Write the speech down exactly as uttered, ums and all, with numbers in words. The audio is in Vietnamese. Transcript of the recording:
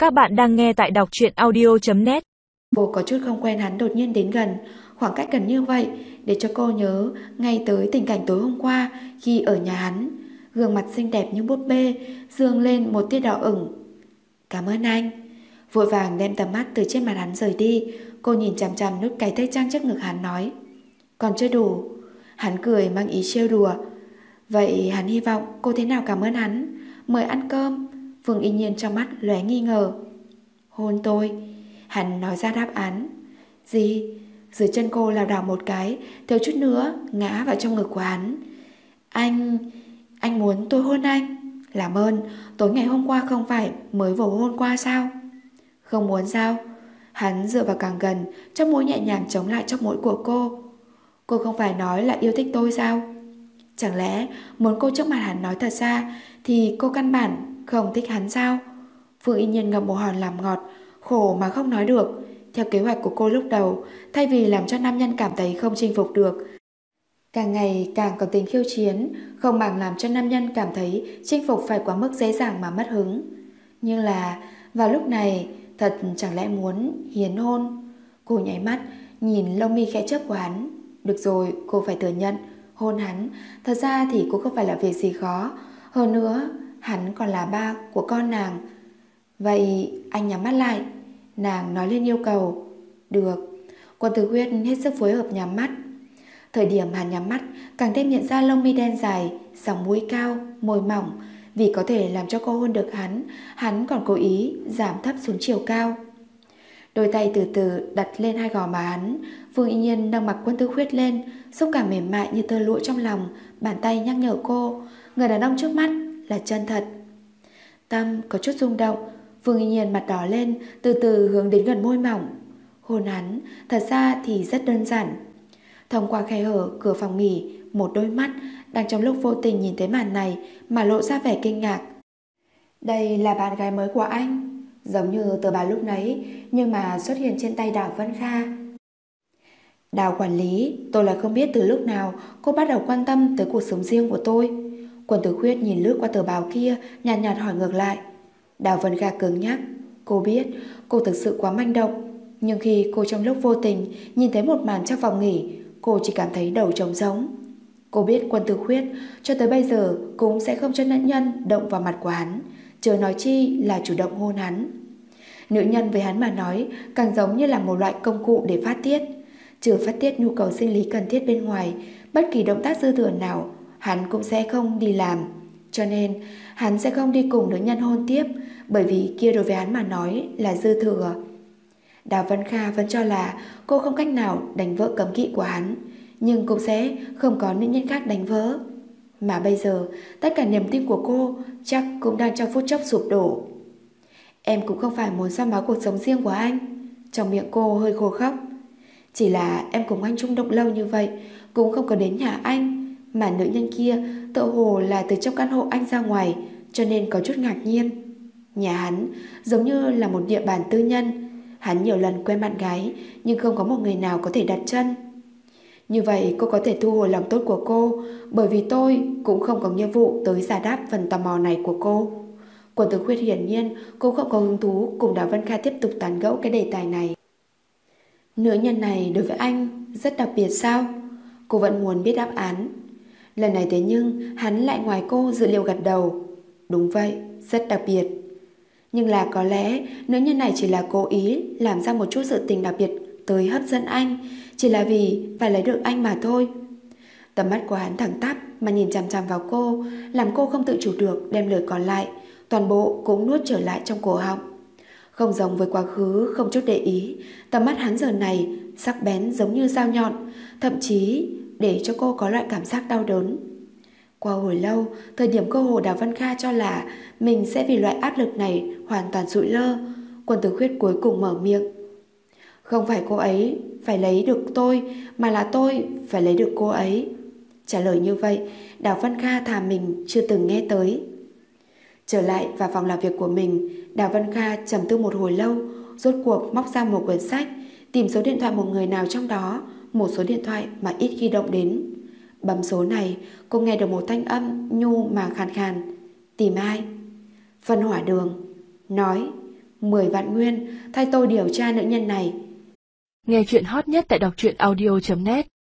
Các bạn đang nghe tại đọc truyện audio chấm net. Cô có chút không quen hắn đột nhiên đến gần, khoảng cách gần như vậy để cho cô nhớ ngay tới tình cảnh tối hôm qua khi ở nhà hắn. Gương mặt xinh đẹp như búp bê dương lên một tia đỏ ửng. Cảm ơn anh. Vội vàng đem tầm mắt từ trên mặt hắn rời đi. Cô nhìn chằm chằm nút cài tay trang trước ngực hắn nói: Còn chưa đủ. Hắn cười mang ý trêu đùa. Vậy hắn hy vọng cô thế nào cảm ơn hắn? Mời ăn cơm. Vương Y Nhiên trong mắt lóe nghi ngờ. Hôn tôi. Hắn nói ra đáp án. Gì? Dưới chân cô lảo đảo một cái, thiếu chút nữa ngã vào trong ngực của hắn. Anh... anh muốn tôi hôn anh? Làm ơn, tối ngày hôm qua không phải mới vừa hôn qua sao? Không muốn sao? Hắn dựa vào càng gần, trong mũi nhẹ nhàng chống lại trong mũi của cô. Cô không phải nói là yêu thích tôi sao? Chẳng lẽ muốn cô trước mặt hắn nói thật ra thì cô căn bản không thích hắn sao? Vương Y Nhiên ngậm một hòn làm ngọt, khổ mà không nói được. Theo kế hoạch của cô lúc đầu, thay vì làm cho nam nhân cảm thấy không chinh phục được, càng ngày càng có tính khiêu chiến, không bằng làm cho nam nhân cảm thấy chinh phục phải quá mức dễ dàng mà mất hứng. Nhưng là vào lúc này, thật chẳng lẽ muốn hiến hôn? Cô nháy mắt, nhìn lông mi khẽ chớp của hắn. Được rồi, cô phải thừa nhận, hôn hắn thật ra thì cũng không phải là việc gì khó. Hơn nữa, hắn còn là ba của con nàng. Vậy anh nhắm mắt lại. Nàng nói lên yêu cầu. Được. Quân Tử Huyết hết sức phối hợp nhắm mắt. Thời điểm hắn nhắm mắt, càng thêm hiện ra lông mi đen dài, sóng mũi cao, môi mỏng. Vì có thể làm cho cô hôn được hắn, hắn còn cố ý giảm thấp xuống chiều cao. Đôi tay từ từ đặt lên hai gò má hắn. Vương Y Nhiên nâng mặt Quân Tử Huyết lên, xúc cảm mềm mại như tơ lụa trong lòng. Bàn tay nhắc nhở cô, người đàn ông trước mắt là chân thật. Tâm có chút rung động. Vương Y Nhiên mặt đỏ lên, từ từ hướng đến gần môi mỏng. Hôn hắn thật ra thì rất đơn giản. Thông qua khe hở cửa phòng nghỉ, một đôi mắt đang trong lúc vô tình nhìn thấy màn này mà lộ ra vẻ kinh ngạc. Đây là bạn gái mới của anh. Giống như tờ báo lúc nãy, nhưng mà xuất hiện trên tay Đào Vân Kha. Đào quản lý, tôi là không biết từ lúc nào cô bắt đầu quan tâm tới cuộc sống riêng của tôi. Quân Tử Huyết nhìn lướt qua tờ báo kia, nhạt nhạt hỏi ngược lại. Đào Vân Kha cứng nhắc. Cô biết cô thực sự quá manh động, nhưng khi cô trong lúc vô tình nhìn thấy một màn trong phòng nghỉ, cô chỉ cảm thấy đầu trống rỗng. Cô biết Quân Tử Huyết cho tới bây giờ cũng sẽ không cho nữ nhân động vào mặt của hắn, chớ nói chi là chủ động hôn hắn. Nữ nhân với hắn mà nói càng giống như là một loại công cụ để phát tiết. Trừ phát tiết nhu cầu sinh lý cần thiết bên ngoài, bất kỳ động tác dư thừa nào hắn cũng sẽ không đi làm. Cho nên hắn sẽ không đi cùng nữ nhân hôn tiếp, bởi vì kia đối với hắn mà nói là dư thừa. Đào Vân Kha vẫn cho là cô không cách nào đánh vỡ cấm kỵ của hắn, nhưng cũng sẽ không có nữ nhân khác đánh vỡ. Mà bây giờ tất cả niềm tin của cô chắc cũng đang trong phút chốc sụp đổ. Em cũng không phải muốn xăm báo cuộc sống riêng của anh. Trong miệng cô hơi khô khóc. Chỉ là em cùng anh chung động lâu như vậy cũng không có đến nhà anh, mà nữ nhân kia tự hồ là từ trong căn hộ anh ra ngoài, cho nên có chút ngạc nhiên. Nhà hắn giống như là một địa bàn tư nhân. Hắn nhiều lần quen bạn gái, nhưng không có một người nào có thể đặt chân. Như vậy cô có thể thu hồi lòng tốt của cô, bởi vì tôi cũng không có nghĩa vụ tới giải đáp phần tò mò này của cô. Quân Tử Huyết hiển nhiên cũng không có hứng thú cùng Đào Vân Kha tiếp tục tán gẫu cái đề tài này. Nữ nhân này đối với anh rất đặc biệt sao? Cô vẫn muốn biết đáp án. Lần này thế nhưng hắn lại ngoài cô dự liệu gật đầu. Đúng vậy, rất đặc biệt. Nhưng là có lẽ nữ nhân này chỉ là cố ý làm ra một chút sự tình đặc biệt tới hấp dẫn anh, chỉ là vì phải lấy được anh mà thôi. Tầm mắt của hắn thẳng tắp mà nhìn chằm chằm vào cô, làm cô không tự chủ được đem lời còn lại toàn bộ cũng nuốt trở lại trong cổ họng. Không giống với quá khứ không chút để ý, tầm mắt hắn giờ này sắc bén giống như dao nhọn, thậm chí để cho cô có loại cảm giác đau đớn. Qua hồi lâu, thời điểm cô hồ Đào Vân Kha cho là mình sẽ vì loại áp lực này hoàn toàn sụi lơ, Quân Tử Huyết cuối cùng mở miệng. Không phải cô ấy phải lấy được tôi, mà là tôi phải lấy được cô ấy. Trả lời như vậy, Đào Vân Kha thà mình chưa từng nghe tới. Trở lại vào phòng làm việc của mình, Đào Vân Kha trầm tư một hồi lâu, rốt cuộc móc ra một quyển sách, tìm số điện thoại một người nào trong đó, một số điện thoại mà ít khi động đến. Bấm số này, cô nghe được một thanh âm nhu mà khàn khàn. Tìm ai? Phân Hỏa Đường. Nói. mười vạn nguyên, thay tôi điều tra nữ nhân này. Nghe chuyện hot nhất tại đọc truyện audio chấm net.